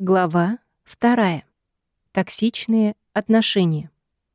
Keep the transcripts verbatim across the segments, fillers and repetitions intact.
Глава вторая. Токсичные отношения.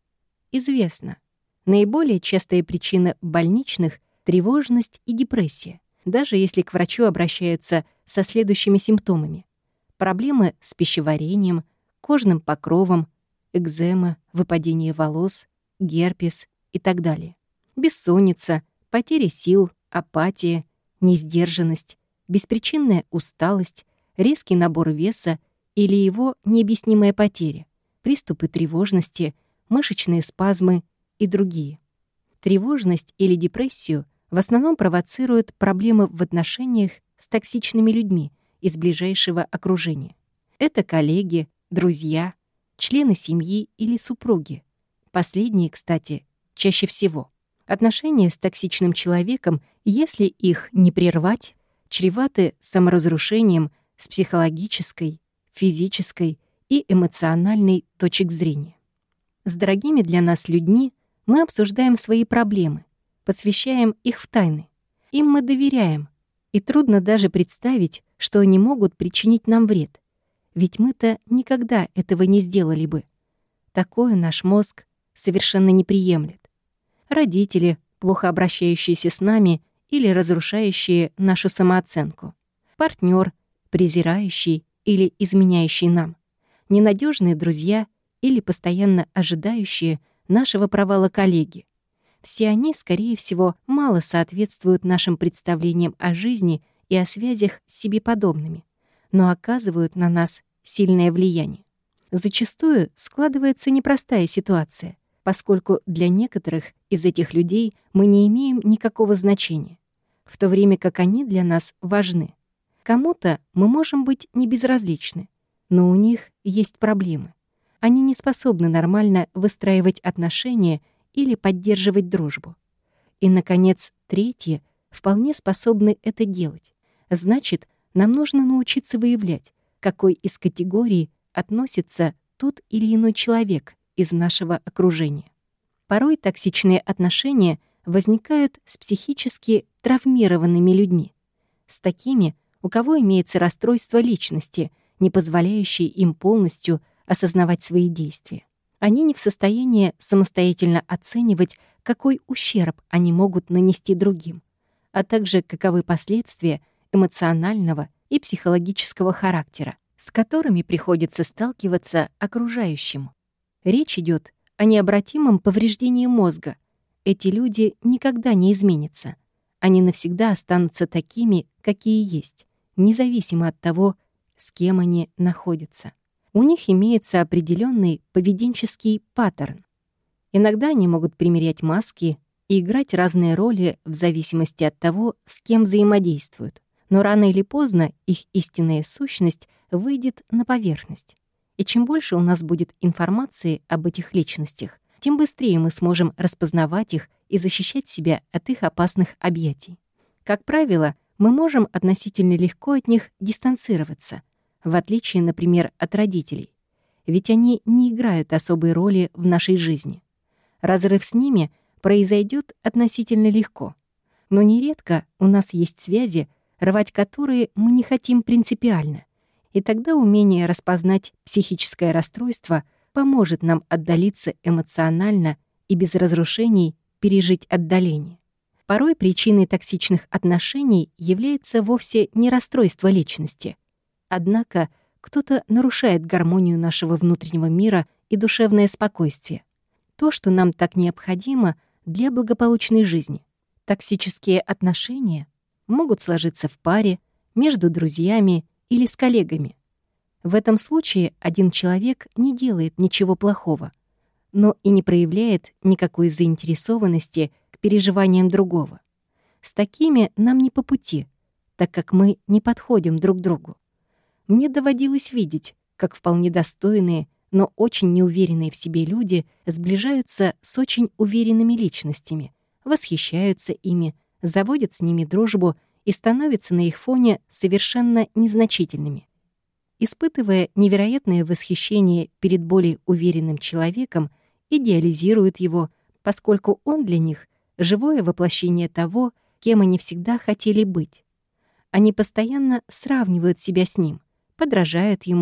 Известно, наиболее частая причина больничных — тревожность и депрессия, даже если к врачу обращаются со следующими симптомами: проблемы с пищеварением, кожным покровом, экзема, выпадение волос, герпес и так далее. Бессонница, потеря сил, апатия, несдержанность, беспричинная усталость, резкий набор веса или его необъяснимая потеря, приступы тревожности, мышечные спазмы и другие. Тревожность или депрессию в основном провоцируют проблемы в отношениях с токсичными людьми из ближайшего окружения. Это коллеги, друзья, члены семьи или супруги. Последние, кстати, чаще всего. Отношения с токсичным человеком, если их не прервать, чреваты саморазрушением с психологической, физической и эмоциональной точек зрения. С дорогими для нас людьми мы обсуждаем свои проблемы, посвящаем их в тайны. Им мы доверяем, и трудно даже представить, что они могут причинить нам вред. Ведь мы-то никогда этого не сделали бы. Такое наш мозг совершенно не приемлет. Родители, плохо обращающиеся с нами или разрушающие нашу самооценку. Партнер, презирающий или изменяющий нам. Ненадежные друзья или постоянно ожидающие нашего провала коллеги. Все они, скорее всего, мало соответствуют нашим представлениям о жизни и о связях с себе подобными, но оказывают на нас сильное влияние. Зачастую складывается непростая ситуация, поскольку для некоторых из этих людей мы не имеем никакого значения, в то время как они для нас важны. Кому-то мы можем быть не безразличны, но у них есть проблемы. Они не способны нормально выстраивать отношения или поддерживать дружбу. И, наконец, третьи вполне способны это делать. Значит, нам нужно научиться выявлять, к какой из категорий относится тот или иной человек из нашего окружения. Порой токсичные отношения возникают с психически травмированными людьми, с такими, у кого имеется расстройство личности, не позволяющее им полностью осознавать свои действия. Они не в состоянии самостоятельно оценивать, какой ущерб они могут нанести другим, а также каковы последствия эмоционального и психологического характера, с которыми приходится сталкиваться окружающим. Речь идет о необратимом повреждении мозга. Эти люди никогда не изменятся. Они навсегда останутся такими, какие есть, независимо от того, с кем они находятся. У них имеется определенный поведенческий паттерн. Иногда они могут примерять маски и играть разные роли в зависимости от того, с кем взаимодействуют. Но рано или поздно их истинная сущность выйдет на поверхность. И чем больше у нас будет информации об этих личностях, тем быстрее мы сможем распознавать их и защищать себя от их опасных объятий. Как правило, мы можем относительно легко от них дистанцироваться, в отличие, например, от родителей, ведь они не играют особой роли в нашей жизни. Разрыв с ними произойдет относительно легко, но нередко у нас есть связи, рвать которые мы не хотим принципиально, и тогда умение распознать психическое расстройство поможет нам отдалиться эмоционально и без разрушений пережить отдаление. Порой причиной токсичных отношений является вовсе не расстройство личности. Однако кто-то нарушает гармонию нашего внутреннего мира и душевное спокойствие. То, что нам так необходимо для благополучной жизни. Токсические отношения могут сложиться в паре, между друзьями или с коллегами. В этом случае один человек не делает ничего плохого, но и не проявляет никакой заинтересованности к переживаниям другого. С такими нам не по пути, так как мы не подходим друг другу. Мне доводилось видеть, как вполне достойные, но очень неуверенные в себе люди сближаются с очень уверенными личностями, восхищаются ими, заводят с ними дружбу и становятся на их фоне совершенно незначительными. Испытывая невероятное восхищение перед более уверенным человеком, идеализируют его, поскольку он для них — живое воплощение того, кем они всегда хотели быть. Они постоянно сравнивают себя с ним, подражают ему,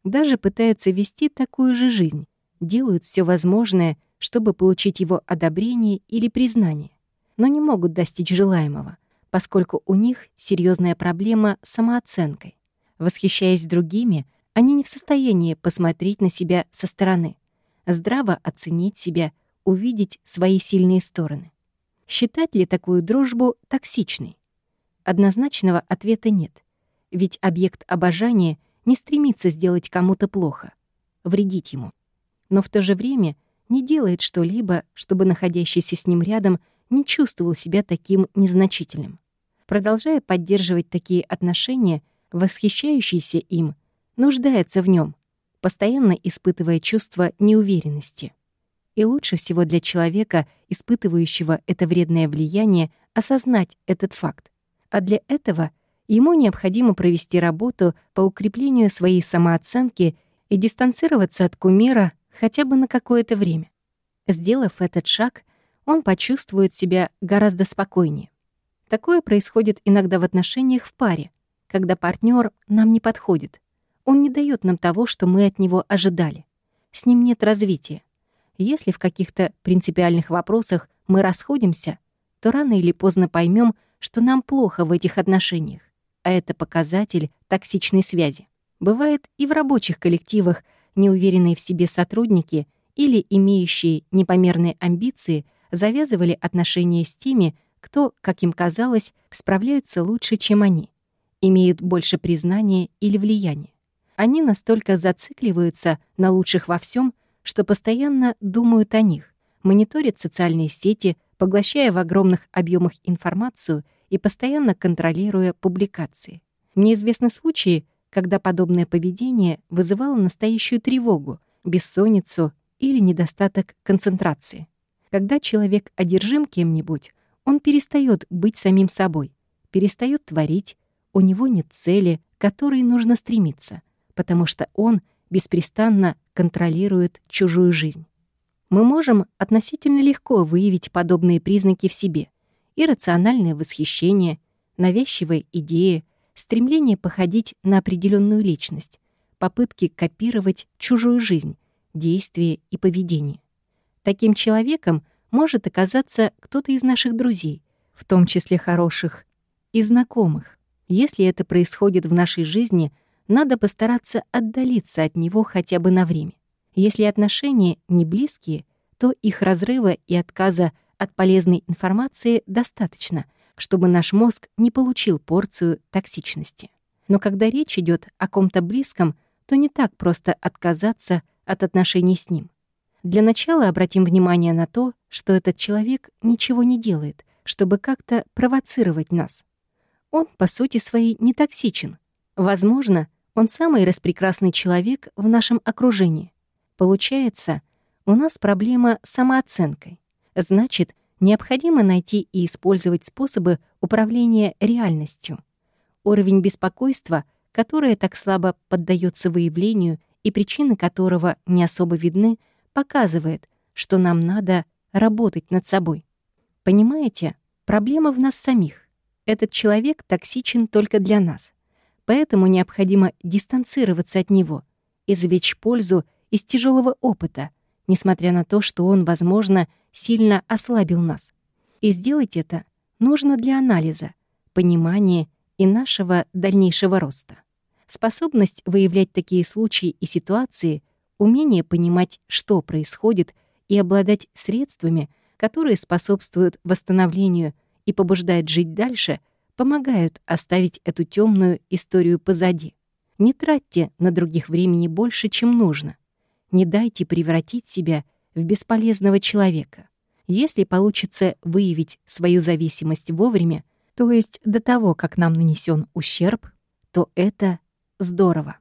Даже пытаются вести такую же жизнь, делают все возможное, чтобы получить его одобрение или признание, но не могут достичь желаемого, поскольку у них серьезная проблема с самооценкой. Восхищаясь другими, они не в состоянии посмотреть на себя со стороны, здраво оценить себя, увидеть свои сильные стороны. Считать ли такую дружбу токсичной? Однозначного ответа нет, ведь объект обожания не стремится сделать кому-то плохо, вредить ему, но в то же время не делает что-либо, чтобы находящийся с ним рядом не чувствовал себя таким незначительным. Продолжая поддерживать такие отношения, восхищающийся им нуждается в нем, постоянно испытывая чувство неуверенности. И лучше всего для человека, испытывающего это вредное влияние, осознать этот факт. А для этого ему необходимо провести работу по укреплению своей самооценки и дистанцироваться от кумира хотя бы на какое-то время. Сделав этот шаг, он почувствует себя гораздо спокойнее. Такое происходит иногда в отношениях в паре, когда партнер нам не подходит. Он не дает нам того, что мы от него ожидали. С ним нет развития. Если в каких-то принципиальных вопросах мы расходимся, то рано или поздно поймем, что нам плохо в этих отношениях, а это показатель токсичной связи. Бывает и в рабочих коллективах неуверенные в себе сотрудники или имеющие непомерные амбиции завязывали отношения с теми, кто, как им казалось, справляются лучше, чем они, имеют больше признания или влияния. Они настолько зацикливаются на лучших во всем, что постоянно думают о них, мониторят социальные сети, поглощая в огромных объемах информацию и постоянно контролируя публикации. Мне известны случаи, когда подобное поведение вызывало настоящую тревогу, бессонницу или недостаток концентрации. Когда человек одержим кем-нибудь, он перестает быть самим собой, перестает творить, у него нет цели, к которой нужно стремиться, потому что он беспрестанно контролирует чужую жизнь. Мы можем относительно легко выявить подобные признаки в себе: иррациональное восхищение, навязчивые идеи, стремление походить на определенную личность, попытки копировать чужую жизнь, действия и поведение. Таким человеком может оказаться кто-то из наших друзей, в том числе хороших, и знакомых. Если это происходит в нашей жизни, надо постараться отдалиться от него хотя бы на время. Если отношения не близкие, то их разрыва и отказа от полезной информации достаточно, чтобы наш мозг не получил порцию токсичности. Но когда речь идет о ком-то близком, то не так просто отказаться от отношений с ним. Для начала обратим внимание на то, что этот человек ничего не делает, чтобы как-то провоцировать нас. Он, по сути своей, не токсичен. Возможно, он самый распрекрасный человек в нашем окружении. Получается, у нас проблема с самооценкой. Значит, необходимо найти и использовать способы управления реальностью. Уровень беспокойства, которое так слабо поддается выявлению и причины которого не особо видны, показывает, что нам надо работать над собой. Понимаете, проблема в нас самих. Этот человек токсичен только для нас. Поэтому необходимо дистанцироваться от него, извлечь пользу из тяжелого опыта, несмотря на то, что он, возможно, сильно ослабил нас. И сделать это нужно для анализа, понимания и нашего дальнейшего роста. Способность выявлять такие случаи и ситуации, умение понимать, что происходит, и обладать средствами, которые способствуют восстановлению и побуждают жить дальше, помогают оставить эту темную историю позади. Не тратьте на других времени больше, чем нужно. Не дайте превратить себя в бесполезного человека. Если получится выявить свою зависимость вовремя, то есть до того, как нам нанесен ущерб, то это здорово.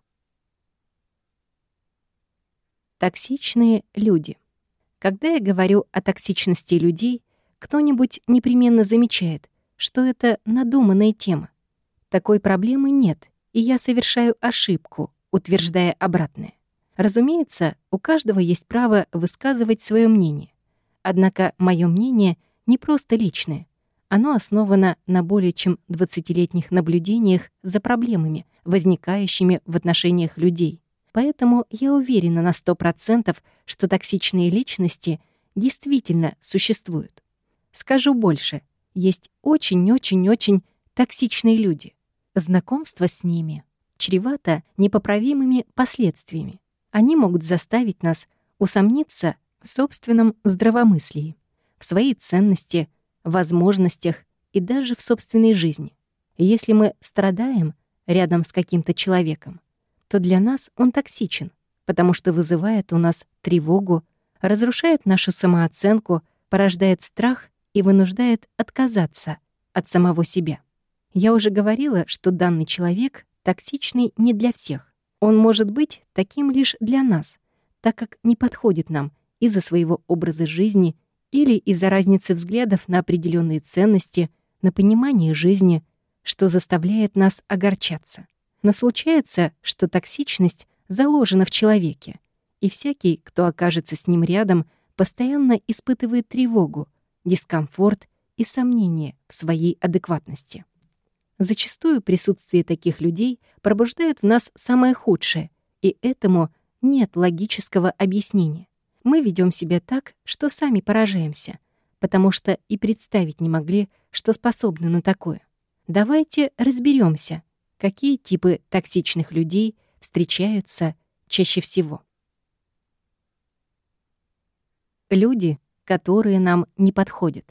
Токсичные люди. Когда я говорю о токсичности людей, кто-нибудь непременно замечает, что это надуманная тема. Такой проблемы нет, и я совершаю ошибку, утверждая обратное. Разумеется, у каждого есть право высказывать свое мнение. Однако мое мнение не просто личное. Оно основано на более чем двадцатилетних наблюдениях за проблемами, возникающими в отношениях людей. Поэтому я уверена на сто процентов, что токсичные личности действительно существуют. Скажу больше, есть очень-очень-очень токсичные люди. Знакомство с ними чревато непоправимыми последствиями. Они могут заставить нас усомниться в собственном здравомыслии, в своей ценности, возможностях и даже в собственной жизни. И если мы страдаем рядом с каким-то человеком, то для нас он токсичен, потому что вызывает у нас тревогу, разрушает нашу самооценку, порождает страх и вынуждает отказаться от самого себя. Я уже говорила, что данный человек токсичный не для всех. Он может быть таким лишь для нас, так как не подходит нам из-за своего образа жизни или из-за разницы взглядов на определенные ценности, на понимание жизни, что заставляет нас огорчаться. Но случается, что токсичность заложена в человеке, и всякий, кто окажется с ним рядом, постоянно испытывает тревогу, дискомфорт и сомнения в своей адекватности. Зачастую присутствие таких людей пробуждает в нас самое худшее, и этому нет логического объяснения. Мы ведем себя так, что сами поражаемся, потому что и представить не могли, что способны на такое. Давайте разберемся, какие типы токсичных людей встречаются чаще всего. Люди, которые нам не подходят.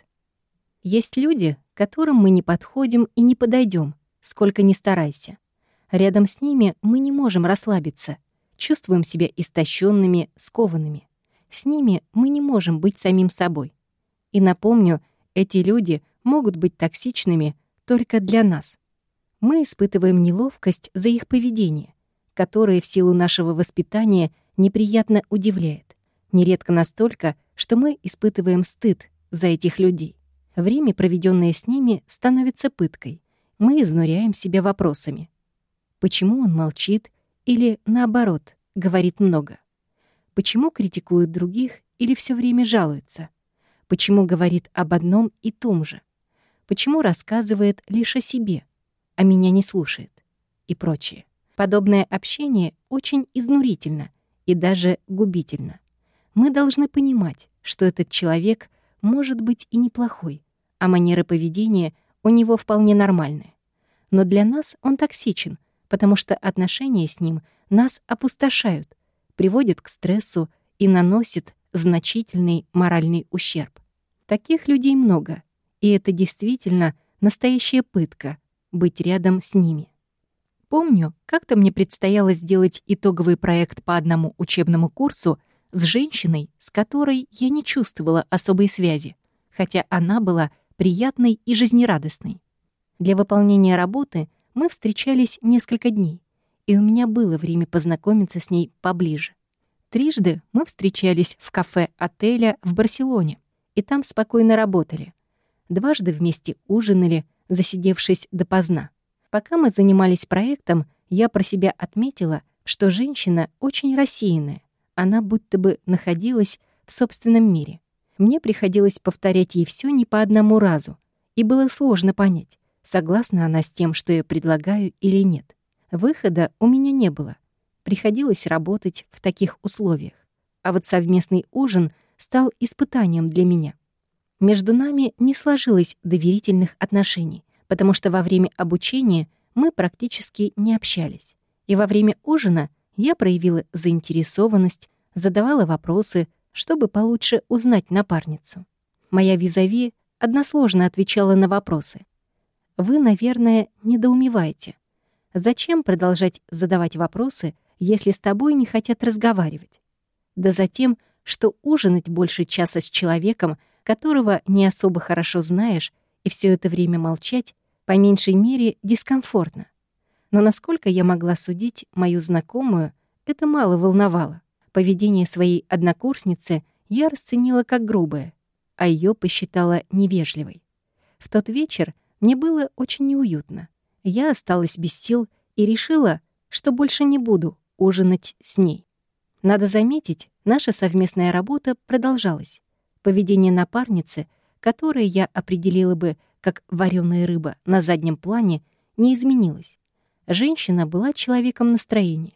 Есть люди, которым мы не подходим и не подойдем, сколько ни старайся. Рядом с ними мы не можем расслабиться, чувствуем себя истощенными, скованными. С ними мы не можем быть самим собой. И напомню, эти люди могут быть токсичными только для нас. Мы испытываем неловкость за их поведение, которое в силу нашего воспитания неприятно удивляет. Нередко настолько, что мы испытываем стыд за этих людей. Время, проведенное с ними, становится пыткой. Мы изнуряем себя вопросами. Почему он молчит или, наоборот, говорит много? Почему критикует других или все время жалуется? Почему говорит об одном и том же? Почему рассказывает лишь о себе, а меня не слушает? И прочее. Подобное общение очень изнурительно и даже губительно. Мы должны понимать, что этот человек может быть и неплохой, а манеры поведения у него вполне нормальные. Но для нас он токсичен, потому что отношения с ним нас опустошают, приводят к стрессу и наносят значительный моральный ущерб. Таких людей много, и это действительно настоящая пытка — быть рядом с ними. Помню, как-то мне предстояло сделать итоговый проект по одному учебному курсу с женщиной, с которой я не чувствовала особой связи, хотя она была приятной и жизнерадостной. Для выполнения работы мы встречались несколько дней, и у меня было время познакомиться с ней поближе. Трижды мы встречались в кафе отеля в Барселоне, и там спокойно работали. Дважды вместе ужинали, засидевшись допоздна. Пока мы занимались проектом, я про себя отметила, что женщина очень рассеянная. Она будто бы находилась в собственном мире. Мне приходилось повторять ей все не по одному разу, и было сложно понять, согласна она с тем, что я предлагаю, или нет. Выхода у меня не было. Приходилось работать в таких условиях. А вот совместный ужин стал испытанием для меня. Между нами не сложилось доверительных отношений, потому что во время обучения мы практически не общались. И во время ужина я проявила заинтересованность, задавала вопросы, чтобы получше узнать напарницу. Моя визави односложно отвечала на вопросы. Вы, наверное, недоумеваете. Зачем продолжать задавать вопросы, если с тобой не хотят разговаривать? Да затем, что ужинать больше часа с человеком, которого не особо хорошо знаешь, и все это время молчать, по меньшей мере, дискомфортно. Но насколько я могла судить мою знакомую, это мало волновало. Поведение своей однокурсницы я расценила как грубое, а ее посчитала невежливой. В тот вечер мне было очень неуютно. Я осталась без сил и решила, что больше не буду ужинать с ней. Надо заметить, наша совместная работа продолжалась. Поведение напарницы, которое я определила бы как вареная рыба на заднем плане, не изменилось. Женщина была человеком настроения.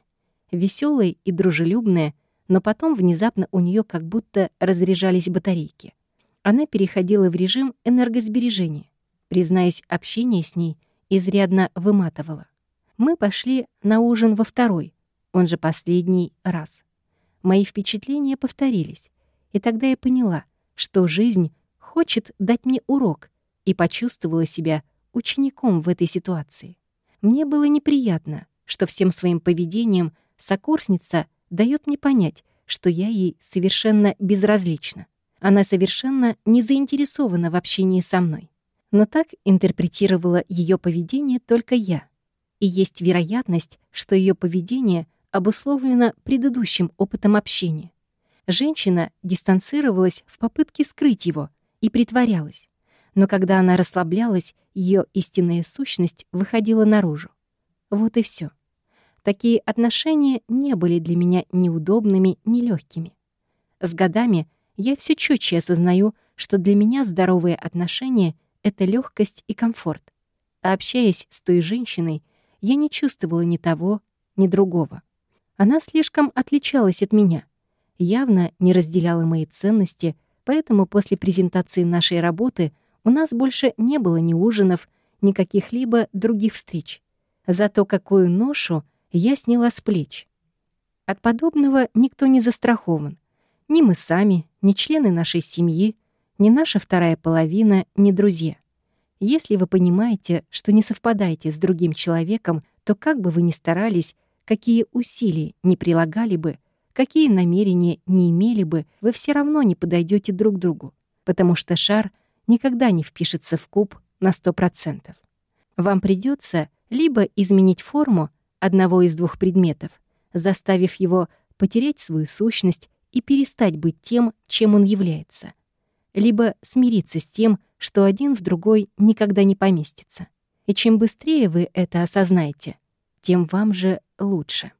веселая и дружелюбная, но потом внезапно у нее как будто разряжались батарейки. Она переходила в режим энергосбережения. Признаюсь, общение с ней изрядно выматывало. Мы пошли на ужин во второй, он же последний раз. Мои впечатления повторились, и тогда я поняла, что жизнь хочет дать мне урок, и почувствовала себя учеником в этой ситуации. Мне было неприятно, что всем своим поведением сокурсница дает мне понять, что я ей совершенно безразлична. Она совершенно не заинтересована в общении со мной. Но так интерпретировала ее поведение только я. И есть вероятность, что ее поведение обусловлено предыдущим опытом общения. Женщина дистанцировалась в попытке скрыть его и притворялась. Но когда она расслаблялась, ее истинная сущность выходила наружу. Вот и все. Такие отношения не были для меня неудобными, ни легкими. С годами я все четче осознаю, что для меня здоровые отношения — это легкость и комфорт. А общаясь с той женщиной, я не чувствовала ни того, ни другого. Она слишком отличалась от меня, явно не разделяла мои ценности, поэтому после презентации нашей работы у нас больше не было ни ужинов, ни каких-либо других встреч. Зато какую ношу я сняла с плеч. От подобного никто не застрахован. Ни мы сами, ни члены нашей семьи, ни наша вторая половина, ни друзья. Если вы понимаете, что не совпадаете с другим человеком, то как бы вы ни старались, какие усилия не прилагали бы, какие намерения не имели бы, вы все равно не подойдете друг к другу, потому что шар никогда не впишется в куб на сто процентов. Вам придется либо изменить форму одного из двух предметов, заставив его потерять свою сущность и перестать быть тем, чем он является, либо смириться с тем, что один в другой никогда не поместится. И чем быстрее вы это осознаете, тем вам же лучше.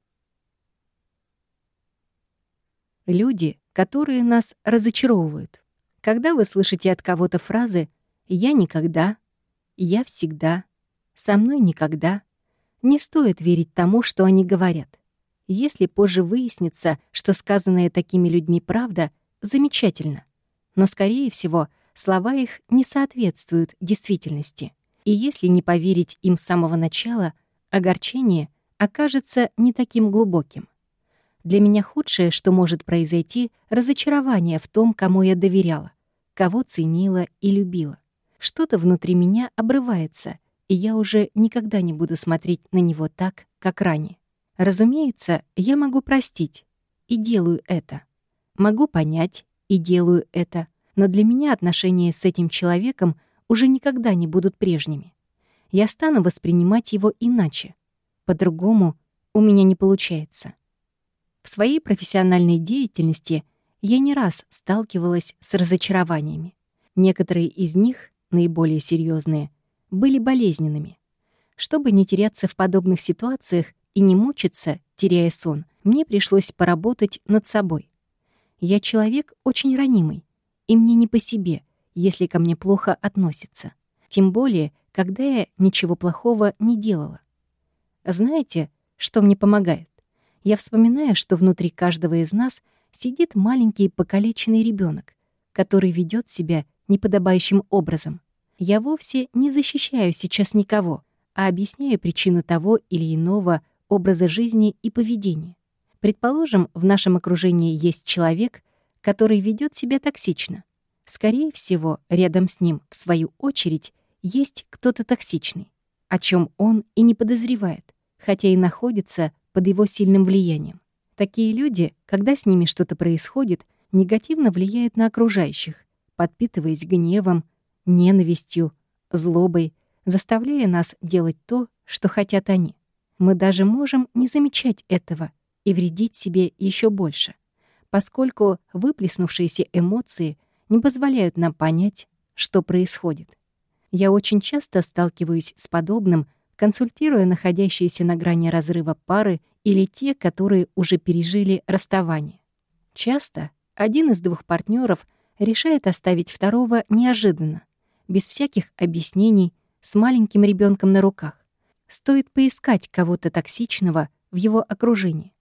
Люди, которые нас разочаровывают. Когда вы слышите от кого-то фразы «я никогда», «я всегда», «со мной никогда», не стоит верить тому, что они говорят. Если позже выяснится, что сказанное такими людьми правда, замечательно. Но, скорее всего, слова их не соответствуют действительности. И если не поверить им с самого начала, огорчение окажется не таким глубоким. Для меня худшее, что может произойти, разочарование в том, кому я доверяла, кого ценила и любила. Что-то внутри меня обрывается, и я уже никогда не буду смотреть на него так, как ранее. Разумеется, я могу простить, и делаю это. Могу понять, и делаю это. Но для меня отношения с этим человеком уже никогда не будут прежними. Я стану воспринимать его иначе. По-другому у меня не получается. В своей профессиональной деятельности я не раз сталкивалась с разочарованиями. Некоторые из них, наиболее серьезные, были болезненными. Чтобы не теряться в подобных ситуациях и не мучиться, теряя сон, мне пришлось поработать над собой. Я человек очень ранимый, и мне не по себе, если ко мне плохо относятся. Тем более, когда я ничего плохого не делала. Знаете, что мне помогает? Я вспоминаю, что внутри каждого из нас сидит маленький покалеченный ребенок, который ведет себя неподобающим образом. Я вовсе не защищаю сейчас никого, а объясняю причину того или иного образа жизни и поведения. Предположим, в нашем окружении есть человек, который ведет себя токсично. Скорее всего, рядом с ним, в свою очередь, есть кто-то токсичный, о чем он и не подозревает, хотя и находится под его сильным влиянием. Такие люди, когда с ними что-то происходит, негативно влияют на окружающих, подпитываясь гневом, ненавистью, злобой, заставляя нас делать то, что хотят они. Мы даже можем не замечать этого и вредить себе еще больше, поскольку выплеснувшиеся эмоции не позволяют нам понять, что происходит. Я очень часто сталкиваюсь с подобным, консультируя находящиеся на грани разрыва пары или те, которые уже пережили расставание. Часто один из двух партнеров решает оставить второго неожиданно, без всяких объяснений, с маленьким ребенком на руках. Стоит поискать кого-то токсичного в его окружении.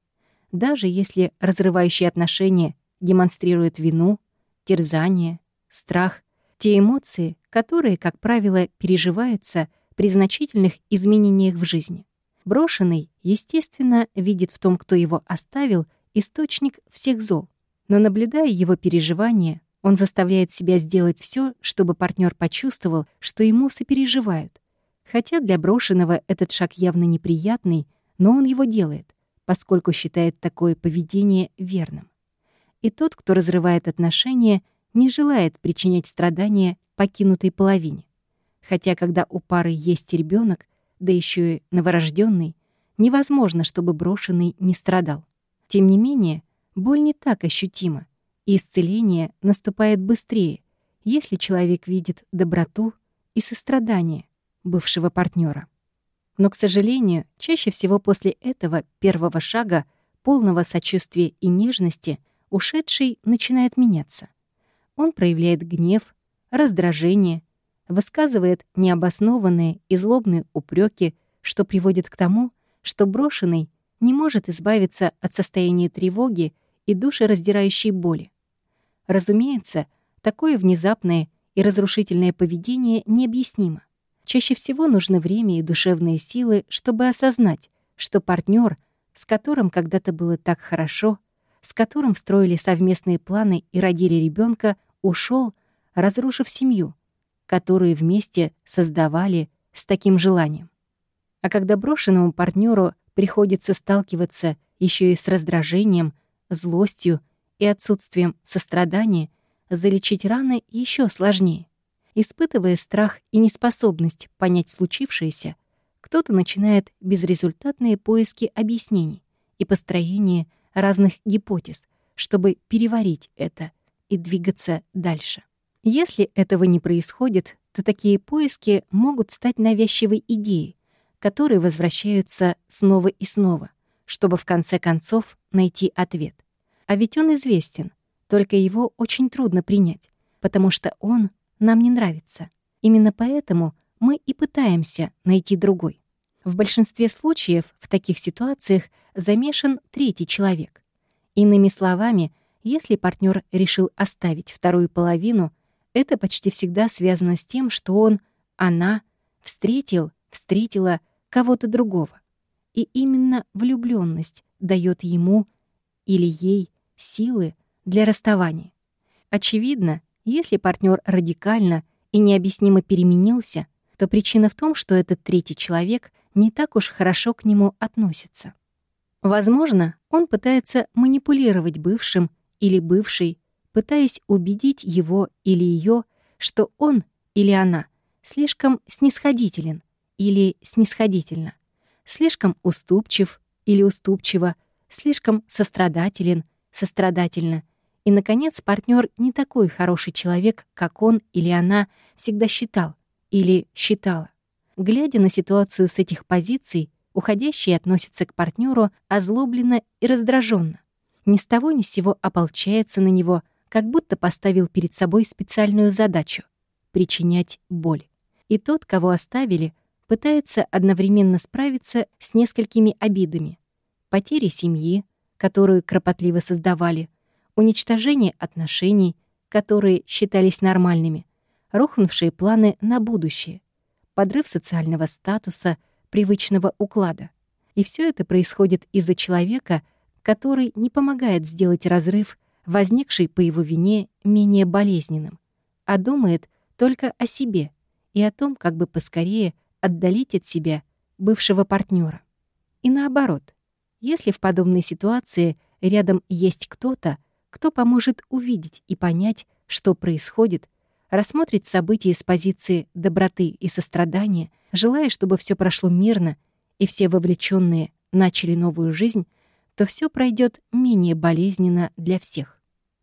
даже если разрывающие отношения демонстрируют вину, терзание, страх, те эмоции, которые, как правило, переживаются при значительных изменениях в жизни. Брошенный, естественно, видит в том, кто его оставил, источник всех зол. Но, наблюдая его переживания, он заставляет себя сделать все, чтобы партнер почувствовал, что ему сопереживают. Хотя для брошенного этот шаг явно неприятный, но он его делает, поскольку считает такое поведение верным. И тот, кто разрывает отношения, не желает причинять страдания покинутой половине. Хотя, когда у пары есть ребенок, да еще и новорожденный, невозможно, чтобы брошенный не страдал. Тем не менее, боль не так ощутима, и исцеление наступает быстрее, если человек видит доброту и сострадание бывшего партнера. Но, к сожалению, чаще всего после этого первого шага, полного сочувствия и нежности, ушедший начинает меняться. Он проявляет гнев, раздражение, высказывает необоснованные и злобные упреки, что приводит к тому, что брошенный не может избавиться от состояния тревоги и душераздирающей боли. Разумеется, такое внезапное и разрушительное поведение необъяснимо. Чаще всего нужно время и душевные силы, чтобы осознать, что партнер, с которым когда-то было так хорошо, с которым строили совместные планы и родили ребенка, ушел, разрушив семью, которую вместе создавали с таким желанием. А когда брошенному партнеру приходится сталкиваться еще и с раздражением, злостью и отсутствием сострадания, залечить раны еще сложнее. Испытывая страх и неспособность понять случившееся, кто-то начинает безрезультатные поиски объяснений и построение разных гипотез, чтобы переварить это и двигаться дальше. Если этого не происходит, то такие поиски могут стать навязчивой идеей, которые возвращаются снова и снова, чтобы в конце концов найти ответ. А ведь он известен, только его очень трудно принять, потому что он нам не нравится. Именно поэтому мы и пытаемся найти другой. В большинстве случаев в таких ситуациях замешан третий человек. Иными словами, если партнер решил оставить вторую половину, это почти всегда связано с тем, что он, она, встретил, встретила кого-то другого. И именно влюблённость даёт ему или ей силы для расставания. Очевидно, если партнер радикально и необъяснимо переменился, то причина в том, что этот третий человек не так уж хорошо к нему относится. Возможно, он пытается манипулировать бывшим или бывшей, пытаясь убедить его или ее, что он или она слишком снисходителен или снисходительна, слишком уступчив или уступчива, слишком сострадателен, сострадательно. И, наконец, партнер не такой хороший человек, как он или она всегда считал или считала. Глядя на ситуацию с этих позиций, уходящий относится к партнеру озлобленно и раздраженно. Ни с того ни с сего ополчается на него, как будто поставил перед собой специальную задачу — причинять боль. И тот, кого оставили, пытается одновременно справиться с несколькими обидами: потери семьи, которую кропотливо создавали, уничтожение отношений, которые считались нормальными, рухнувшие планы на будущее, подрыв социального статуса, привычного уклада. И все это происходит из-за человека, который не помогает сделать разрыв, возникший по его вине, менее болезненным, а думает только о себе и о том, как бы поскорее отдалить от себя бывшего партнера. И наоборот, если в подобной ситуации рядом есть кто-то, кто поможет увидеть и понять, что происходит, рассмотреть события с позиции доброты и сострадания, желая, чтобы все прошло мирно и все вовлеченные начали новую жизнь, то все пройдет менее болезненно для всех.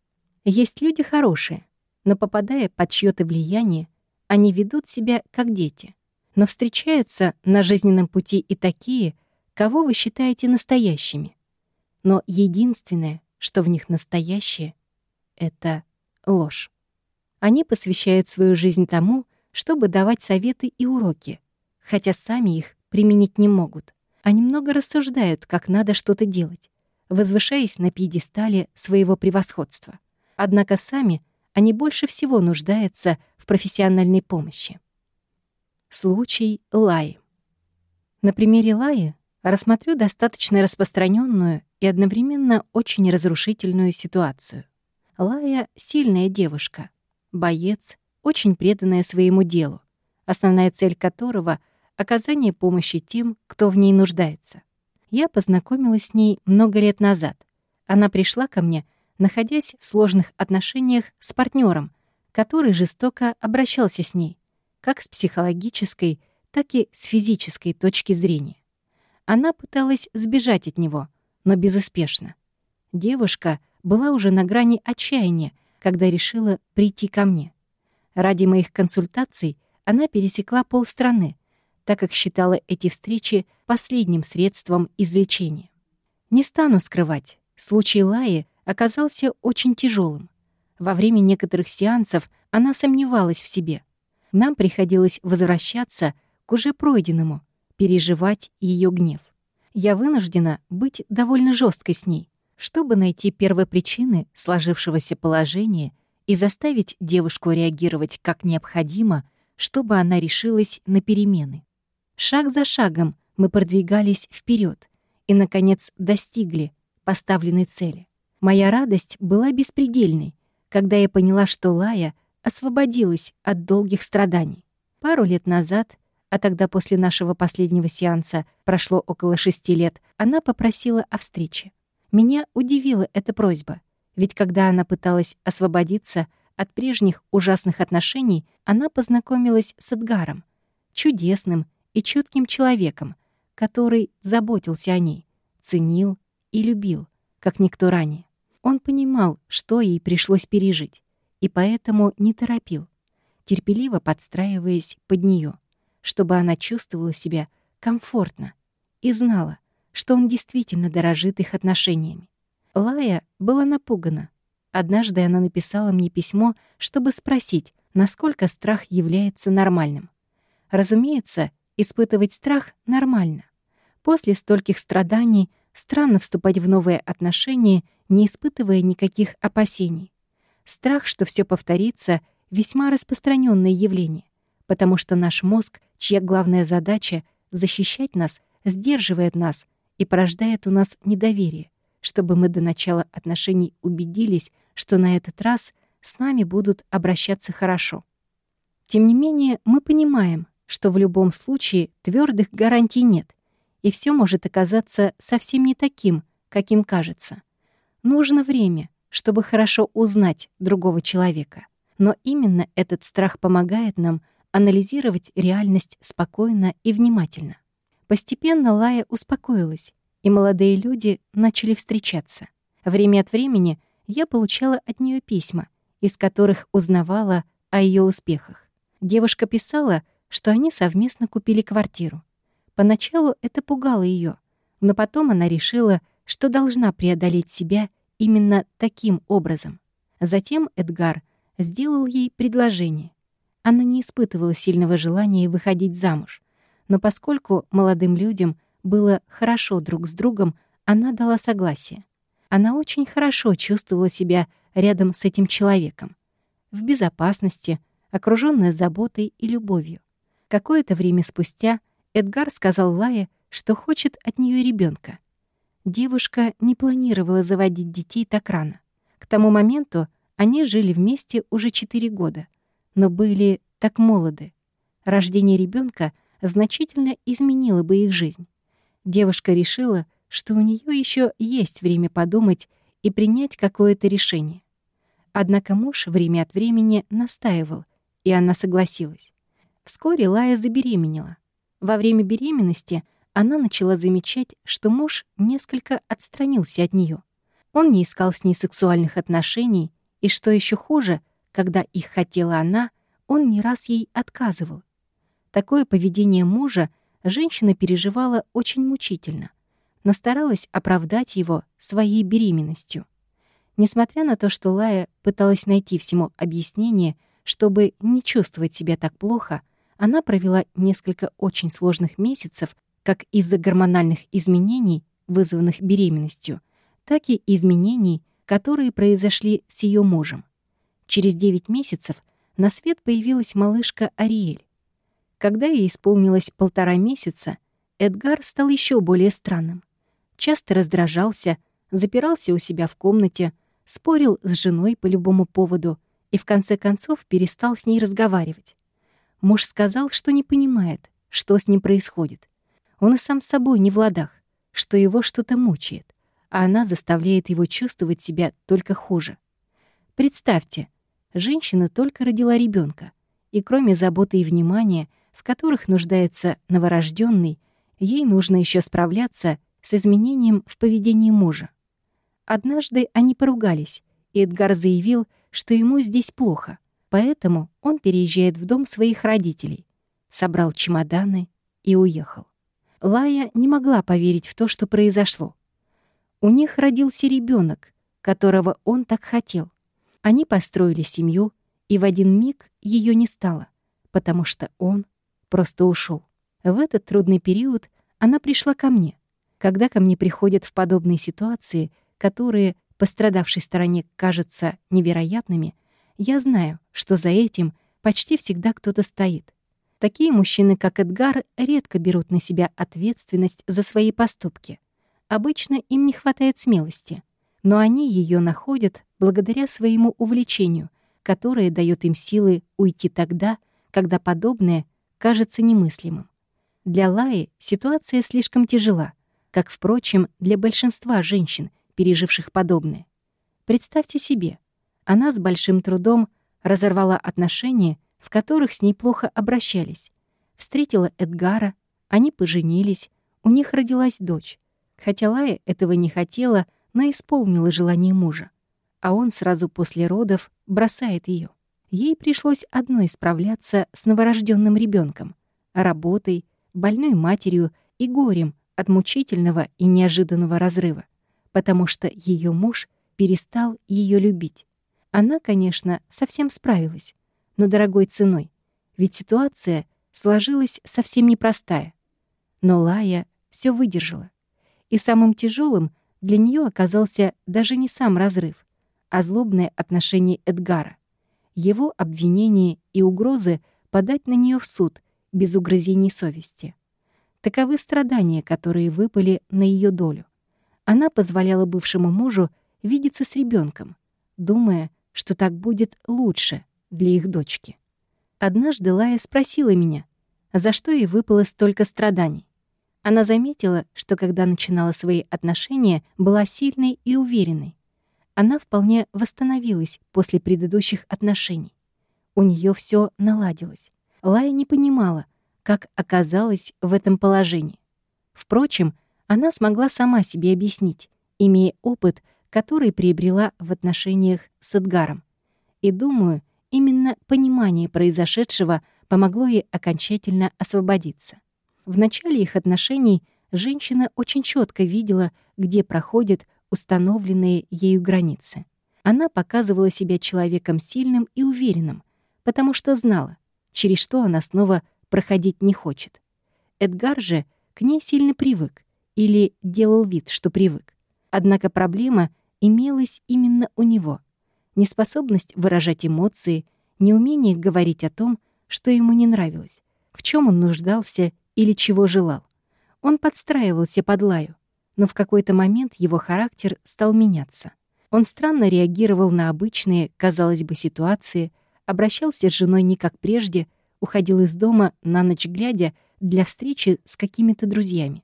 Есть люди хорошие, но, попадая под чьё-то влияние, они ведут себя как дети. Но встречаются на жизненном пути и такие, кого вы считаете настоящими. Но единственное, что в них настоящее — это ложь. Они посвящают свою жизнь тому, чтобы давать советы и уроки, хотя сами их применить не могут. Они много рассуждают, как надо что-то делать, возвышаясь на пьедестале своего превосходства. Однако сами они больше всего нуждаются в профессиональной помощи. Случай Лаи. На примере Лаи рассмотрю достаточно распространенную и одновременно очень разрушительную ситуацию. Лая — сильная девушка, боец, очень преданная своему делу, основная цель которого — оказание помощи тем, кто в ней нуждается. Я познакомилась с ней много лет назад. Она пришла ко мне, находясь в сложных отношениях с партнером, который жестоко обращался с ней, как с психологической, так и с физической точки зрения. Она пыталась сбежать от него, но безуспешно. Девушка была уже на грани отчаяния, когда решила прийти ко мне. Ради моих консультаций она пересекла полстраны, так как считала эти встречи последним средством излечения. Не стану скрывать, случай Лаи оказался очень тяжелым. Во время некоторых сеансов она сомневалась в себе. Нам приходилось возвращаться к уже пройденному, переживать ее гнев. Я вынуждена быть довольно жесткой с ней, чтобы найти первопричины сложившегося положения и заставить девушку реагировать как необходимо, чтобы она решилась на перемены. Шаг за шагом мы продвигались вперед и, наконец, достигли поставленной цели. Моя радость была беспредельной, когда я поняла, что Лая освободилась от долгих страданий. Пару лет назад, а тогда после нашего последнего сеанса прошло около шести лет, она попросила о встрече. Меня удивила эта просьба, ведь когда она пыталась освободиться от прежних ужасных отношений, она познакомилась с Эдгаром, чудесным и чутким человеком, который заботился о ней, ценил и любил, как никто ранее. Он понимал, что ей пришлось пережить, и поэтому не торопил, терпеливо подстраиваясь под нее, чтобы она чувствовала себя комфортно и знала, что он действительно дорожит их отношениями. Лая была напугана. Однажды она написала мне письмо, чтобы спросить, насколько страх является нормальным. Разумеется, испытывать страх нормально. После стольких страданий странно вступать в новые отношения, не испытывая никаких опасений. Страх, что все повторится, весьма распространенное явление, потому что наш мозг, чья главная задача — защищать нас, сдерживает нас и порождает у нас недоверие, чтобы мы до начала отношений убедились, что на этот раз с нами будут обращаться хорошо. Тем не менее, мы понимаем, что в любом случае твердых гарантий нет, и все может оказаться совсем не таким, каким кажется. Нужно время, чтобы хорошо узнать другого человека. Но именно этот страх помогает нам анализировать реальность спокойно и внимательно. Постепенно Лая успокоилась, и молодые люди начали встречаться. Время от времени я получала от нее письма, из которых узнавала о ее успехах. Девушка писала, что они совместно купили квартиру. Поначалу это пугало ее, но потом она решила, что должна преодолеть себя именно таким образом. Затем Эдгар сделал ей предложение. Она не испытывала сильного желания выходить замуж, но поскольку молодым людям было хорошо друг с другом, она дала согласие. Она очень хорошо чувствовала себя рядом с этим человеком, в безопасности, окружённая заботой и любовью. Какое-то время спустя Эдгар сказал Лае, что хочет от нее ребенка. Девушка не планировала заводить детей так рано. К тому моменту они жили вместе уже четыре года, но были так молоды. Рождение ребенка значительно изменило бы их жизнь. Девушка решила, что у нее еще есть время подумать и принять какое-то решение. Однако муж время от времени настаивал, и она согласилась. Вскоре Лая забеременела. Во время беременности она начала замечать, что муж несколько отстранился от нее. Он не искал с ней сексуальных отношений, и, что еще хуже, когда их хотела она, он не раз ей отказывал. Такое поведение мужа женщина переживала очень мучительно, но старалась оправдать его своей беременностью. Несмотря на то, что Лая пыталась найти всему объяснение, чтобы не чувствовать себя так плохо, она провела несколько очень сложных месяцев, как из-за гормональных изменений, вызванных беременностью, так и изменений, которые произошли с ее мужем. Через девять месяцев на свет появилась малышка Ариэль. Когда ей исполнилось полтора месяца, Эдгар стал еще более странным. Часто раздражался, запирался у себя в комнате, спорил с женой по любому поводу и в конце концов перестал с ней разговаривать. Муж сказал, что не понимает, что с ним происходит. Он и сам с собой не в ладах, что его что-то мучает, а она заставляет его чувствовать себя только хуже. Представьте, женщина только родила ребенка, и кроме заботы и внимания, в которых нуждается новорожденный, ей нужно еще справляться с изменением в поведении мужа. Однажды они поругались, и Эдгар заявил, что ему здесь плохо, поэтому он переезжает в дом своих родителей, собрал чемоданы и уехал. Лая не могла поверить в то, что произошло. У них родился ребенок, которого он так хотел. Они построили семью, и в один миг ее не стало, потому что он просто ушел. В этот трудный период она пришла ко мне. Когда ко мне приходят в подобные ситуации, которые пострадавшей стороне кажутся невероятными, я знаю, что за этим почти всегда кто-то стоит. Такие мужчины, как Эдгар, редко берут на себя ответственность за свои поступки. Обычно им не хватает смелости, но они ее находят благодаря своему увлечению, которое дает им силы уйти тогда, когда подобное кажется немыслимым. Для Лаи ситуация слишком тяжела, как, впрочем, для большинства женщин, переживших подобное. Представьте себе, она с большим трудом разорвала отношения, в которых с ней плохо обращались, встретила Эдгара, они поженились, у них родилась дочь. Хотя Лая этого не хотела, но исполнила желание мужа. А он сразу после родов бросает ее. Ей пришлось одной справляться с новорожденным ребенком, работой, больной матерью и горем от мучительного и неожиданного разрыва, потому что ее муж перестал ее любить. Она, конечно, совсем справилась, но дорогой ценой, ведь ситуация сложилась совсем непростая. Но Лая все выдержала. И самым тяжелым для нее оказался даже не сам разрыв, а злобное отношение Эдгара. Его обвинения и угрозы подать на нее в суд без угрызений совести. Таковы страдания, которые выпали на ее долю. Она позволяла бывшему мужу видеться с ребенком, думая, что так будет лучше для их дочки. Однажды Лая спросила меня, за что ей выпало столько страданий. Она заметила, что когда начинала свои отношения, была сильной и уверенной. Она вполне восстановилась после предыдущих отношений. У нее все наладилось. Лая не понимала, как оказалась в этом положении. Впрочем, она смогла сама себе объяснить, имея опыт, который приобрела в отношениях с Эдгаром. И, думаю, именно понимание произошедшего помогло ей окончательно освободиться. В начале их отношений женщина очень четко видела, где проходят установленные ею границы. Она показывала себя человеком сильным и уверенным, потому что знала, через что она снова проходить не хочет. Эдгар же к ней сильно привык или делал вид, что привык. Однако проблема имелась именно у него. Неспособность выражать эмоции, неумение говорить о том, что ему не нравилось, в чем он нуждался или чего желал. Он подстраивался под Лаю, но в какой-то момент его характер стал меняться. Он странно реагировал на обычные, казалось бы, ситуации, обращался с женой не как прежде, уходил из дома на ночь глядя для встречи с какими-то друзьями.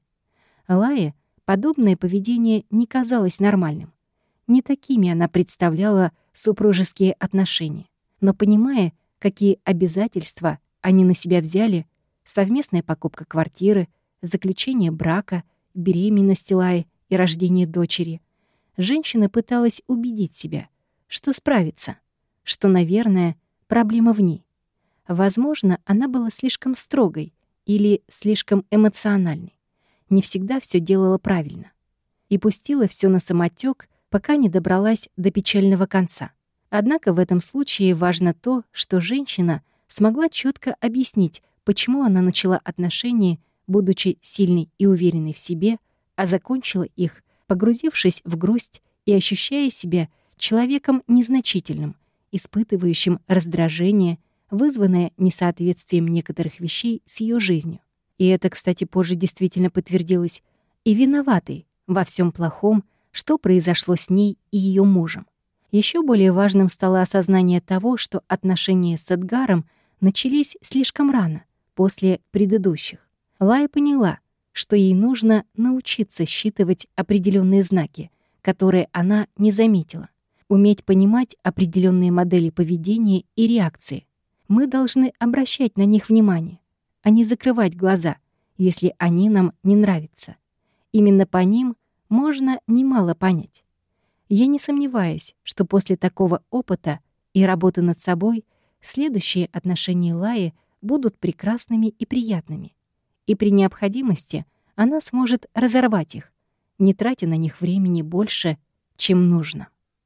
Лае подобное поведение не казалось нормальным. Не такими она представляла супружеские отношения. Но понимая, какие обязательства они на себя взяли, совместная покупка квартиры, заключение брака, беременность Лаи и рождение дочери, женщина пыталась убедить себя, что справится, что, наверное, проблема в ней. Возможно, она была слишком строгой или слишком эмоциональной. Не всегда все делала правильно. И пустила все на самотек, пока не добралась до печального конца. Однако в этом случае важно то, что женщина смогла четко объяснить, почему она начала отношения, будучи сильной и уверенной в себе, а закончила их, погрузившись в грусть и ощущая себя человеком незначительным, испытывающим раздражение, вызванное несоответствием некоторых вещей с ее жизнью. И это, кстати, позже действительно подтвердилось, и виноватой во всем плохом, что произошло с ней и ее мужем. Еще более важным стало осознание того, что отношения с Эдгаром начались слишком рано, после предыдущих. Лая поняла, что ей нужно научиться считывать определенные знаки, которые она не заметила, уметь понимать определенные модели поведения и реакции. Мы должны обращать на них внимание, а не закрывать глаза, если они нам не нравятся. Именно по ним можно немало понять. Я не сомневаюсь, что после такого опыта и работы над собой следующие отношения Лаи будут прекрасными и приятными. И при необходимости она сможет разорвать их, не тратя на них времени больше, чем нужно.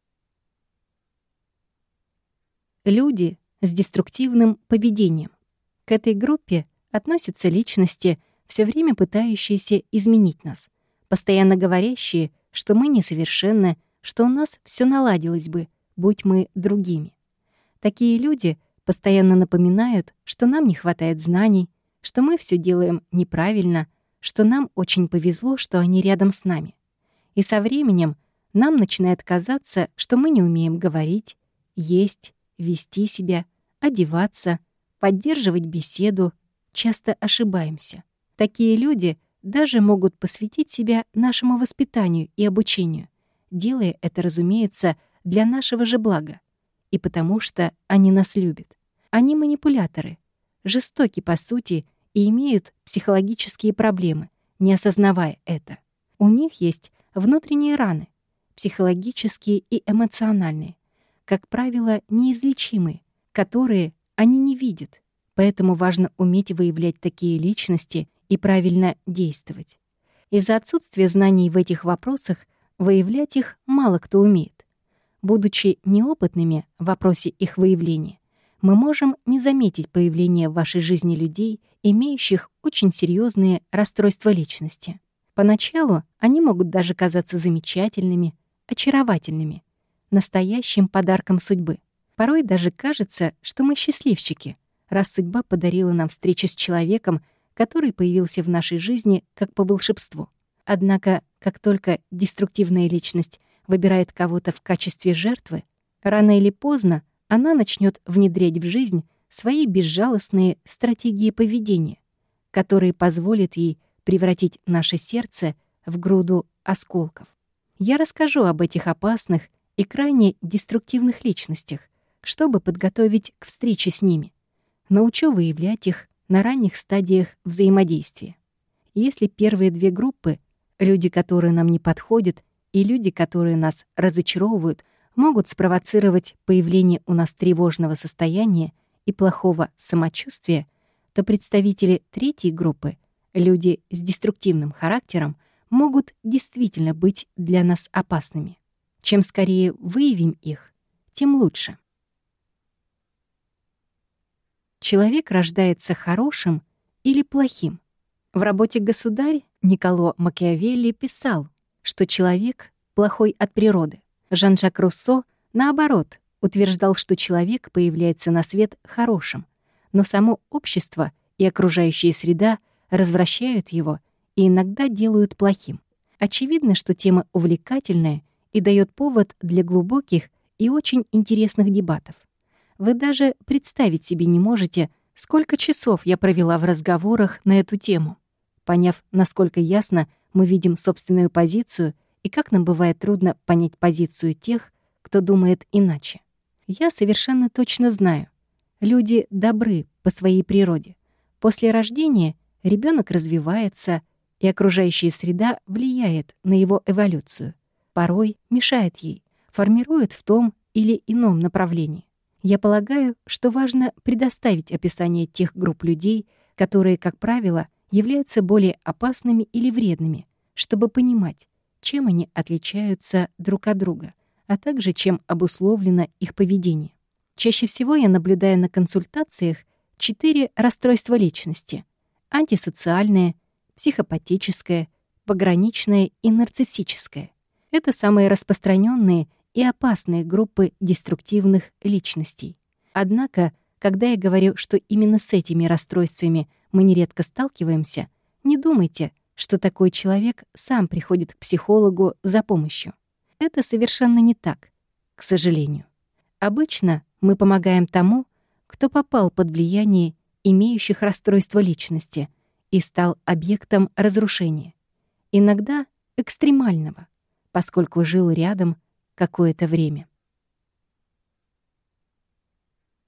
Люди с деструктивным поведением. К этой группе относятся личности, все время пытающиеся изменить нас, постоянно говорящие, что мы несовершенны, что у нас все наладилось бы, будь мы другими. Такие люди постоянно напоминают, что нам не хватает знаний, что мы все делаем неправильно, что нам очень повезло, что они рядом с нами. И со временем нам начинает казаться, что мы не умеем говорить, есть, вести себя, одеваться, поддерживать беседу, часто ошибаемся. Такие люди даже могут посвятить себя нашему воспитанию и обучению, делая это, разумеется, для нашего же блага, и потому что они нас любят. Они манипуляторы, жестоки по сути и имеют психологические проблемы, не осознавая это. У них есть внутренние раны, психологические и эмоциональные, как правило, неизлечимые, которые они не видят, поэтому важно уметь выявлять такие личности и правильно действовать. Из-за отсутствия знаний в этих вопросах выявлять их мало кто умеет. Будучи неопытными в вопросе их выявления, мы можем не заметить появление в вашей жизни людей, имеющих очень серьезные расстройства личности. Поначалу они могут даже казаться замечательными, очаровательными, настоящим подарком судьбы. Порой даже кажется, что мы счастливчики, раз судьба подарила нам встречу с человеком, который появился в нашей жизни как по волшебству. Однако, как только деструктивная личность выбирает кого-то в качестве жертвы, рано или поздно она начнет внедрять в жизнь свои безжалостные стратегии поведения, которые позволят ей превратить наше сердце в груду осколков. Я расскажу об этих опасных и крайне деструктивных личностях, чтобы подготовить к встрече с ними. Научу выявлять их на ранних стадиях взаимодействия. Если первые две группы — люди, которые нам не подходят, и люди, которые нас разочаровывают, могут спровоцировать появление у нас тревожного состояния и плохого самочувствия, то представители третьей группы, люди с деструктивным характером, могут действительно быть для нас опасными. Чем скорее выявим их, тем лучше. Человек рождается хорошим или плохим. В работе «Государь» Никколо Макиавелли писал, что человек плохой от природы. Жан-Жак Руссо, наоборот, утверждал, что человек появляется на свет хорошим, но само общество и окружающая среда развращают его и иногда делают плохим. Очевидно, что тема увлекательная и дает повод для глубоких и очень интересных дебатов. Вы даже представить себе не можете, сколько часов я провела в разговорах на эту тему, поняв, насколько ясно мы видим собственную позицию и как нам бывает трудно понять позицию тех, кто думает иначе. Я совершенно точно знаю, люди добры по своей природе. После рождения ребенок развивается, и окружающая среда влияет на его эволюцию, порой мешает ей, формирует в том или ином направлении. Я полагаю, что важно предоставить описание тех групп людей, которые, как правило, являются более опасными или вредными, чтобы понимать, чем они отличаются друг от друга, а также чем обусловлено их поведение. Чаще всего я наблюдаю на консультациях четыре расстройства личности: антисоциальное, психопатическое, пограничное и нарциссическое. Это самые распространенные и опасные группы деструктивных личностей. Однако, когда я говорю, что именно с этими расстройствами мы нередко сталкиваемся, не думайте, что такой человек сам приходит к психологу за помощью. Это совершенно не так, к сожалению. Обычно мы помогаем тому, кто попал под влияние имеющих расстройство личности и стал объектом разрушения. Иногда экстремального, поскольку жил рядом какое-то время.